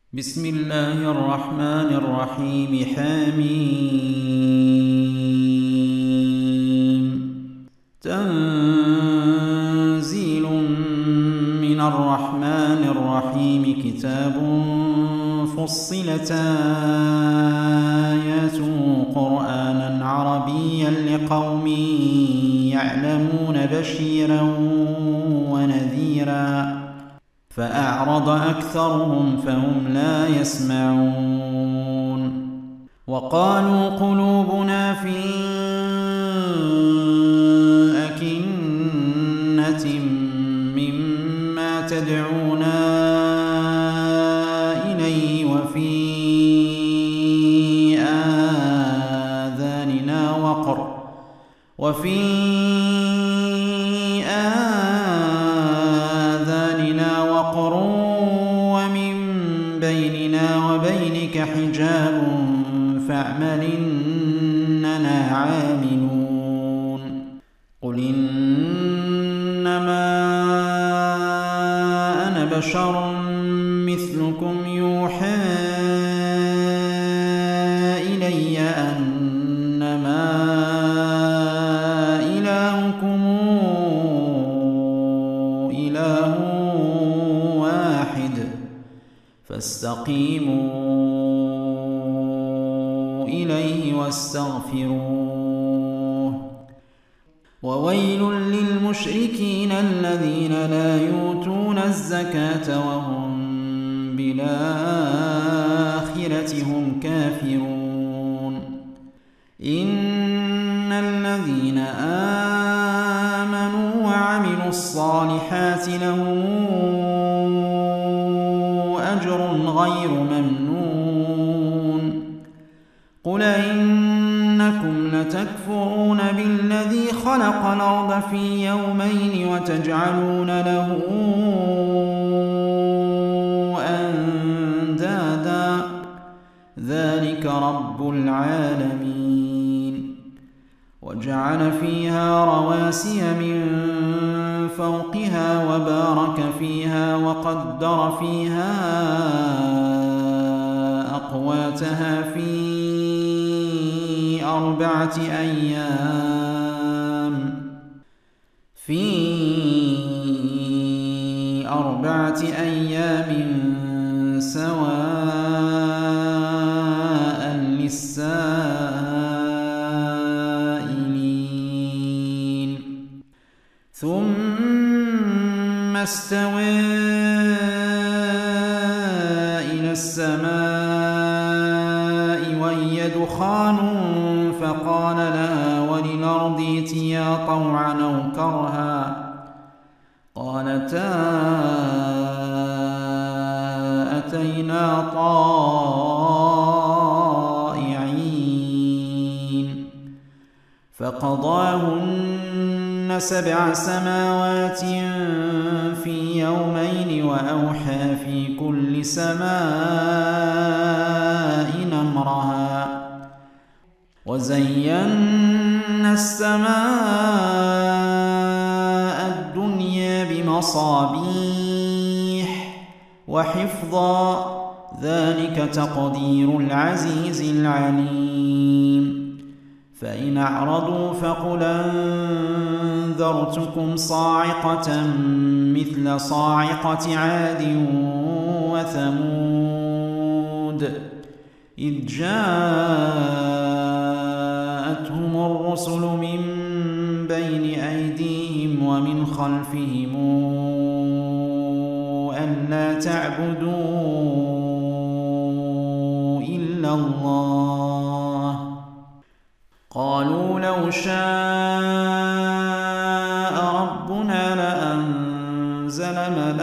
بسم الله الرحمن الرحيم. حميم. تنزيل من الرحمن الرحيم. كتاب فصلت آياته قرآنا عربيا لقوم يعلمون بشيرا ونذيرا فأعرض أكثرهم فهم لا يسمعون. وقالوا قلوبنا في أكنة مما تدعونا إليه وفي آذاننا وقر ومن بيننا وبينك حجاب فاعمل إننا عاملون. قل إنما أنا بشر مثلكم يوحى إلي أنما إلهكم إله واحد فاستقيموا إليه واستغفروه. وويل للمشركين الذين لا يؤتون الزكاة وهم بالآخرة هم كافرون. إن الذين آمنوا وعملوا الصالحات لهم أجر غير ممنون. قل إنكم لتكفرون بالذي خلق الأرض في يومين وتجعلون له أندادا ذلك رب العالمين. وجعل فيها رواسي من فوقها وبارك فيها وقدر فيها أقواتها في أربعة أيام سواء للسائلين. ثم استوى إلى السماء وهي دخان فقال لها وللأرض ائتيا طوعا أو كرها قالتا أتينا طائعين. فقضاهن 7 سماوات في يومين وأوحى في كل سماء أمرها وزينا السماء الدنيا بمصابيح وحفظا ذلك تقدير العزيز العليم. فإن أعرضوا فقل أنذرتكم صاعقة مثل صاعقة عاد وثمود إذ جاءتهم الرسل من بين أيديهم ومن خلفهم ألا تعبدوا إلا الله قالوا لو شاء ربنا لأنزل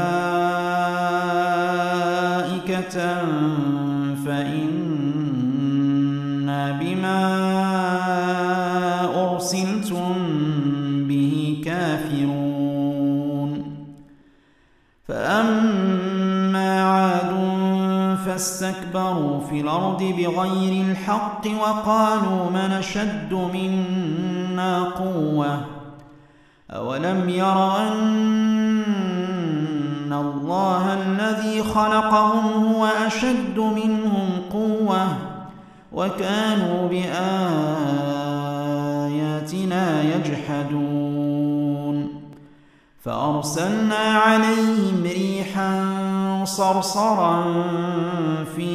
ملائكة فإنا بما أرسلتم به كافرون. فأما عاد فاستكبروا في الأرض بغير الحق وقالوا من أشد منا قوة أولم يروا أن الله الذي خلقهم هو أشد منهم قوة وكانوا بآياتنا يجحدون فأرسلنا عليهم ريحا صرصرا في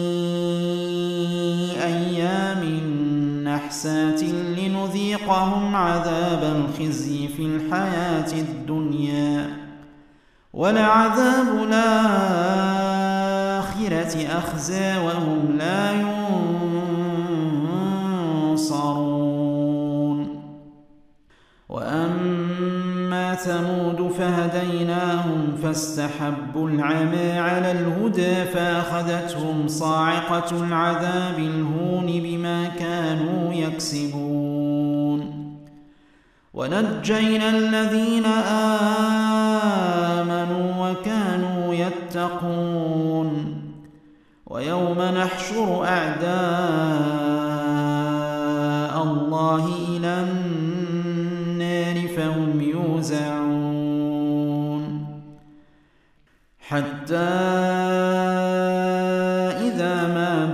أيام نحسات لنذيقهم عذاب الخزي في الحياة الدنيا ولعذاب الآخرة أخزى وهم لا ينصرون وأما ثمود فهديناهم فاستحبوا العمى على الهدى فأخذتهم صاعقة العذاب الهون بما كانوا يكسبون ونجينا الذين آمنوا وكانوا يتقون ويوم نحشر أعداء الله إلى النار فهم يوزعون حتى إذا ما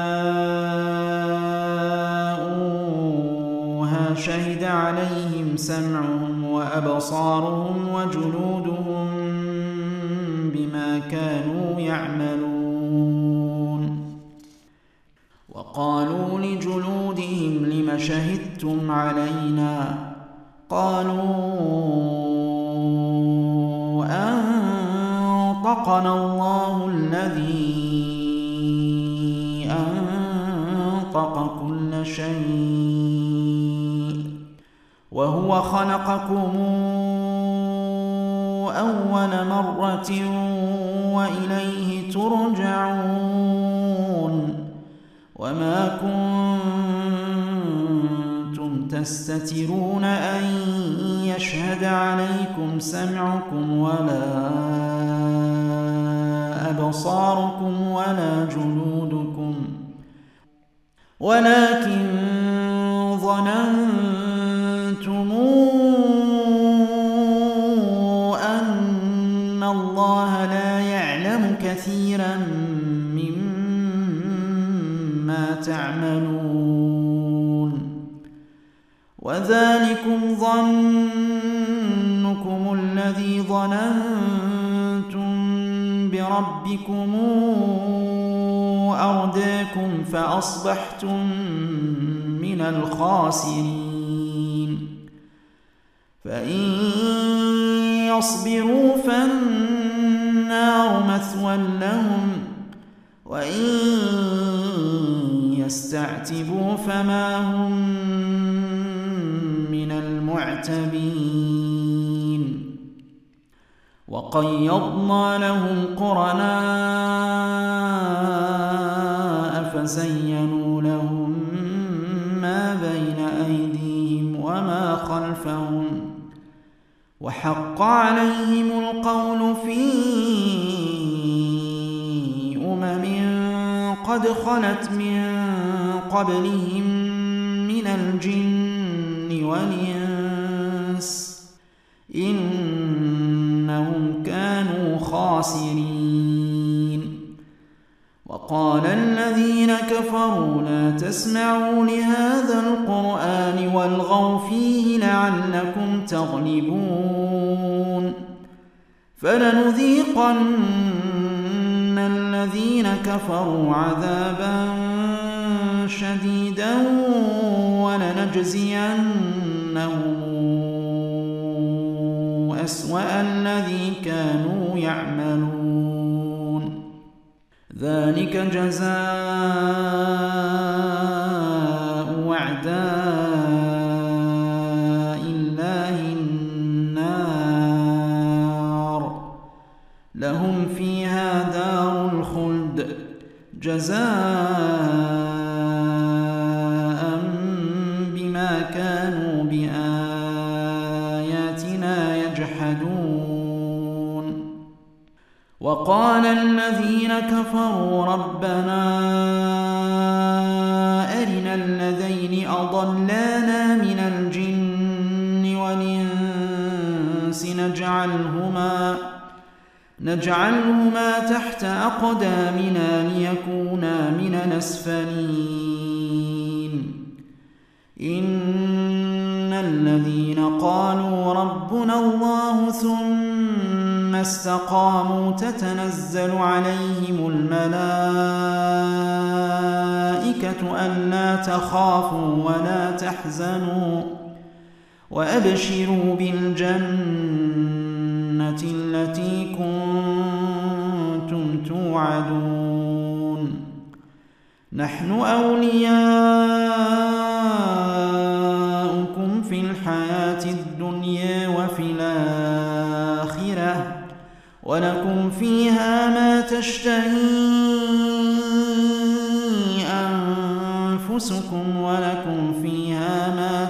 جاءوها شهد عليهم سمعهم وأبصارهم وجلودهم بما كانوا يعملون وقالوا لجلودهم لم شهدتم علينا قالوا أنطقنا الله الذي أنطق كل شيء وهو خلقكم أول مرة وإليه ترجعون وما كنتم تستترون أن يشهد عليكم سمعكم ولا أبصاركم ولا جلودكم ولكن ظننتم أن الله لا يعلم كثيرا مما تعملون وذلكم ظنكم الذي ظننتم بربكم أرداكم فأصبحتم من الخاسرين فإن يصبروا فالنار مثوى لهم وإن يستعتبوا فما هم من المعتبين وقيضنا لهم قرناء فزينوا لهم ما بين أيديهم وما خلفهم وحق عليهم القول في قد خلت من قبلهم من الجن والإنس إنهم كانوا خاسرين وقال الذين كفروا لا تسمعوا لهذا القرآن والغوا فيه لعلكم تغلبون فلنذيقن الذين كفروا عذابا شديدا ولنجزينهم أسوأ الذي كانوا يعملون ذلك جزاء أعداء الله النار لهم فيها دار الخلد جزاء بما كانوا بآياتنا يجحدون وقال الذين كفروا ربنا أرنا الذين أضلانا من الجن والإنس نجعلهما تحت أقدامنا ليكونا من الأسفلين إن الذين قالوا ربنا الله ثم استقاموا تتنزل عليهم الملائكة ألا تخافوا ولا تحزنوا وأبشروا بالجنة التي كنتم توعدون نحن أولياؤكم في الحياة الدنيا وفي الآخرة ولكم فيها ما تشتهي أنفسكم ولكم فيها ما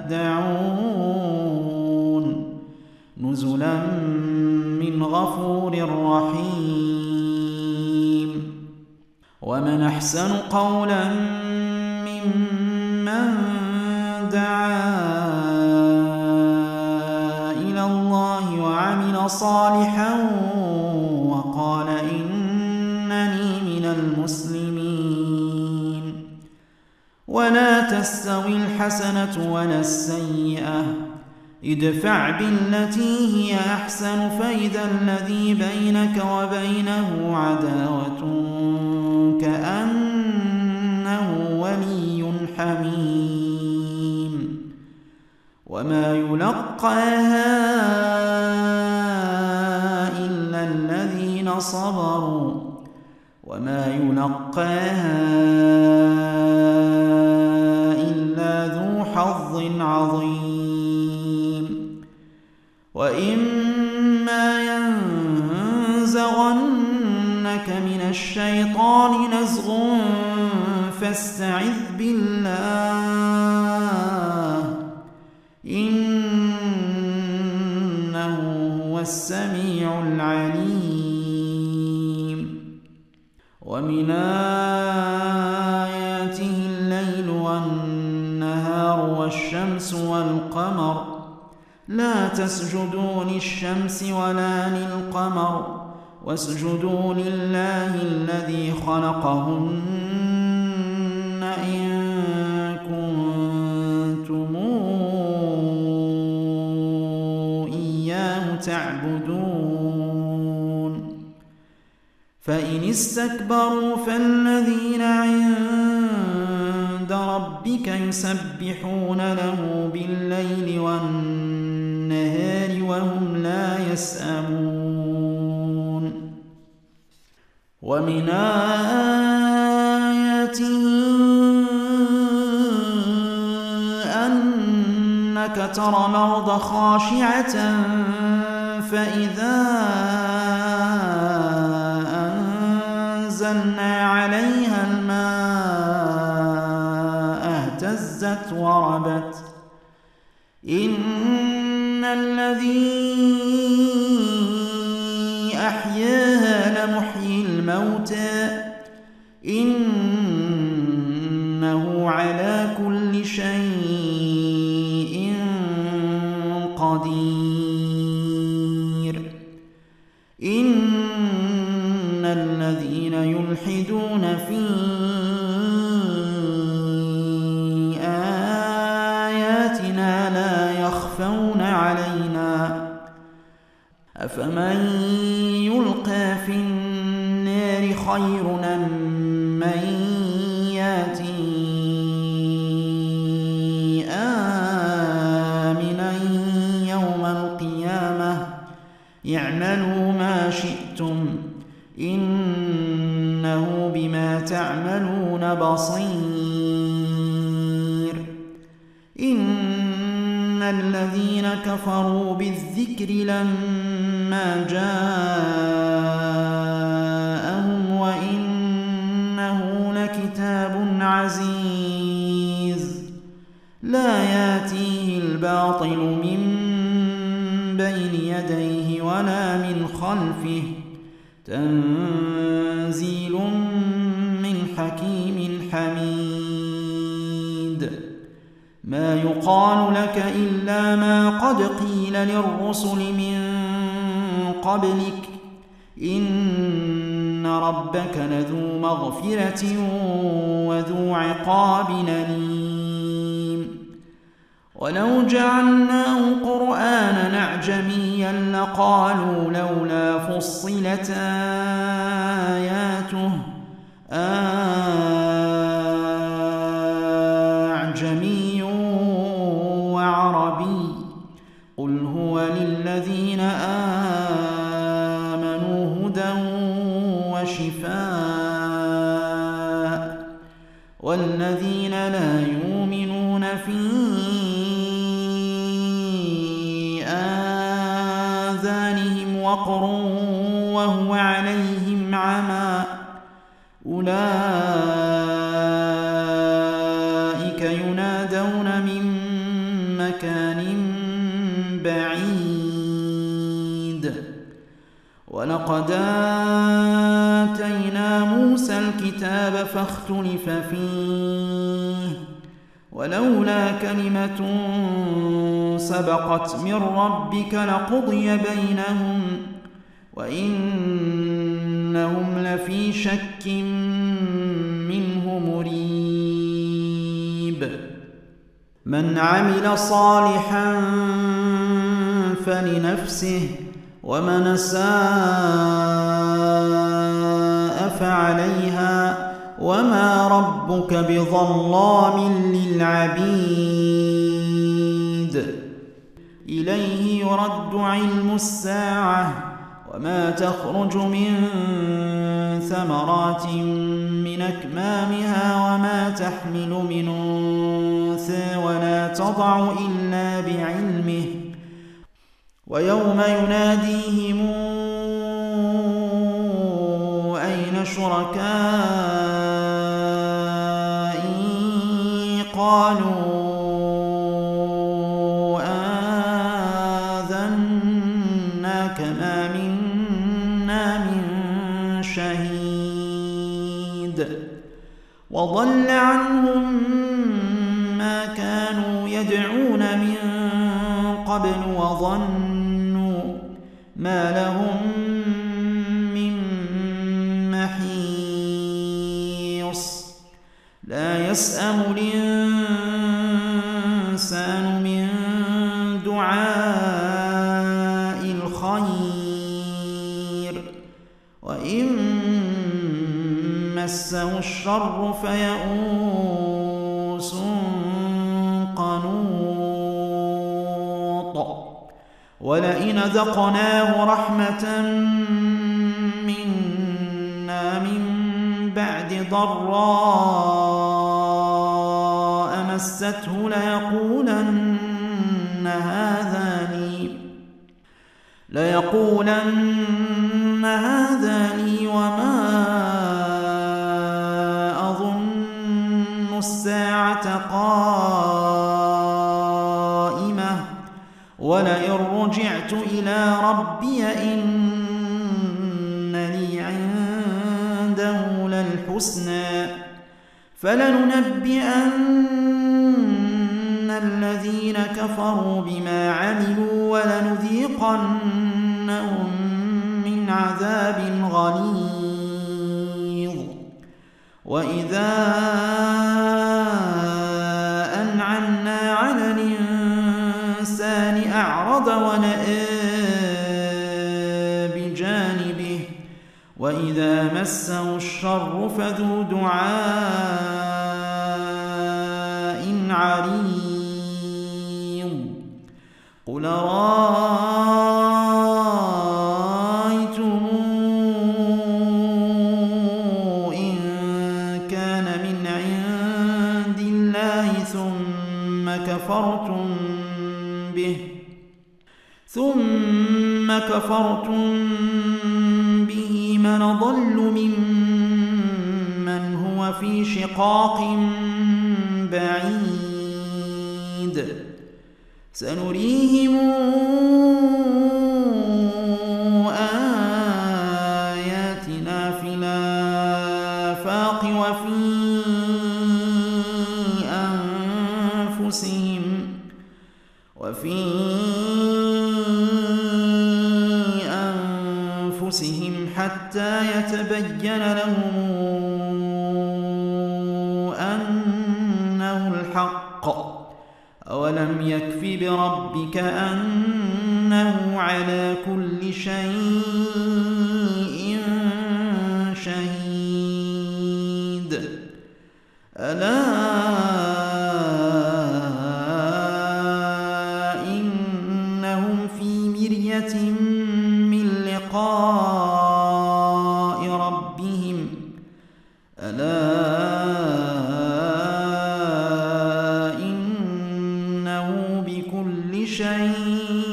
تدعون نزلا من غفور رحيم ومن أحسن قولا ممن دعا إلى الله وعمل صالحا وقال إنني من المسلمين ولا تستوي الحسنة ولا السيئة ادفع بالتي هي أحسن فإذا الذي بينك وبينه عداوة كأنه ولي حميم وما يلقاها إلا الذين صبروا وما يلقاها إلا ذو حظ عظيم وإما ينزغنك من الشيطان نزغ فاستعذ بالله إنه هو السميع العليم ومن آياته الليل والنهار والشمس والقمر لا تسجدوا للشمس ولا للقمر واسجدوا لله الذي خلقهن إن كنتم إياه تعبدون فإن استكبروا فالذين عند ربك يسبحون له بالليل والنهار وهم لا يسأمون ومن آياته أنك ترى الأرض خاشعة فإذا أنزلنا عليها الماء اهتزت وربت إن الذي أحياها لمحيي الموتى إنه على كل شيء قدير إن الذين يلحدون في آياتنا لا يخفون علينا أفمن يلقى في النار خير أم من يأتي آمنا يوم القيامة اعملوا ما شئتم إنه بما تعملون بصير إن الذين كفروا بالذكر لما جاءهم وإنه لكتاب عزيز لا يأتيه الباطل من بين يديه ولا من خلفه تنزيل من حكيم حميد ما يقال لك إلا ما قد قيل للرسل من قبلك إن ربك لذو مغفرة وذو عقاب أليم ولو جعلناه قرآنا أعجميا لقالوا لولا فصلت آياته أعجمي وعربي قل هو للذين آمنوا هدى وشفاء والذين لا يؤمنون في آذانهم وقر وهو عليهم عمى أولئك ينادون من مكان بعيد ولقد آتينا موسى الكتاب فاختلف فيه ولولا كلمة سبقت من ربك لقضي بينهم وإنهم لفي شك منه مريب من عمل صالحا فلنفسه ومن أساء فعليها وما ربك بظلام للعبيد إليه يرد علم الساعة وما تخرج من ثمرات من أكمامها وما تحمل من أنثى ولا تضع إلا بعلمه ويوم يناديهم أين شركائي قالوا آذناك ما منا من شهيد وضل عنهم ما كانوا يدعون من قبل وظنوا ما لهم من محيص لا يسأم الإنسان من دعاء الخير وإن مسه الشر فيئوس قنوط ولئن ذقناه رحمة منا من بعد ضراء مسته ليقولن هذا لي وما أظن الساعة قائمة ولئن رجعت إلى ربي إن لي عنده للحسنى فلننبئن الذين كفروا بما عملوا ولنذيقنهم من عذاب غليظ وإذا أنعمنا على الإنسان أعرض ونأى بجانبه وإذا مسه الشر فذو دعاء عريض قل رأيتم إن كان من عند الله ثم كفرتم به من ضل ممن هو في شقاق بعيد سنريهم آياتنا في الآفاق وفي أنفسهم تبين لهم أنه الحق أولم يكف بربك أنه على كل شيء شهيد ألا إنهم في مرية من لقاء ربهم ألا إنه بكل شيء